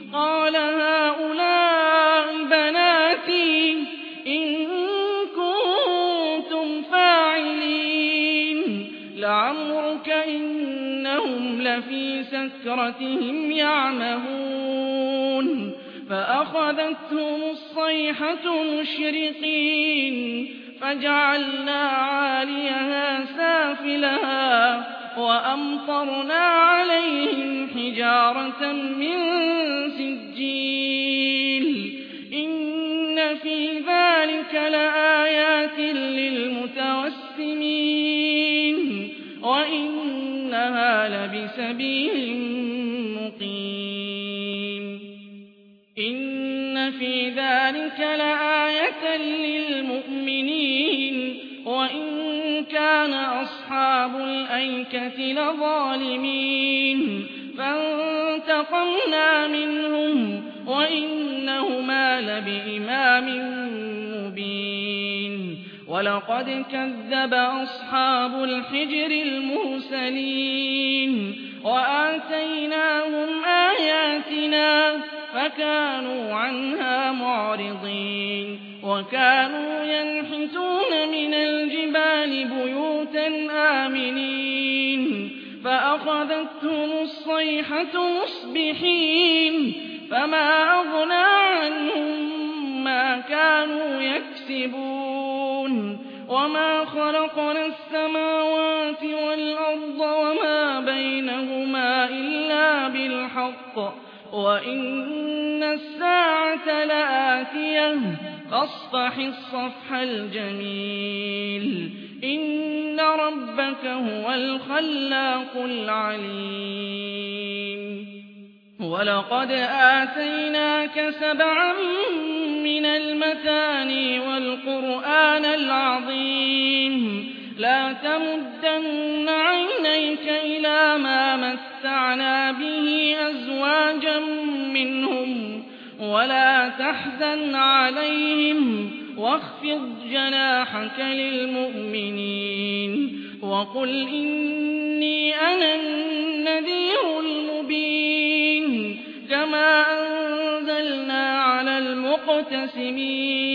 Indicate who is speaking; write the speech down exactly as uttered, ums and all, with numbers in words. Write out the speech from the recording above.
Speaker 1: قال هؤلاء بناتي إن كنتم فاعلين لعمرك إنهم لفي سكرتهم يعمهون فأخذتهم الصيحة مشرقين فجعلنا عاليها سافلها وأمطرنا عليهم حجارة من سجيل إن في ذلك لآيات للمتوسمين وإنها لبسبيل مقيم إن في ذلك لآية للمؤمنين وإن كان أصحاب الأيكة لظالمين فانتقمنا منهم وإنهما لبإمام مبين ولقد كذب أصحاب الحجر المرسلين وآتيناهم آياتنا فكانوا عنها معرضين وكانوا ينحتون من الجبال بيوتا آمنين فأخذتهم الصيحة مصبحين فما أغنى عنهم ما كانوا يكسبون وما خلقنا السماوات والأرض وما بينهما إلا بالحق وإن الساعة لآتية فاصفح الصفح الجميل إن ربك هو الخلاق العليم ولقد آتيناك سبعا من المثاني والقرآن العظيم لا تمدن عينيك إلى ما متعنا به أزواجا منهم ولا تحزن عليهم واخفض جناحك للمؤمنين وقل إني أنا النذير المبين كما أنزلنا على المقتسمين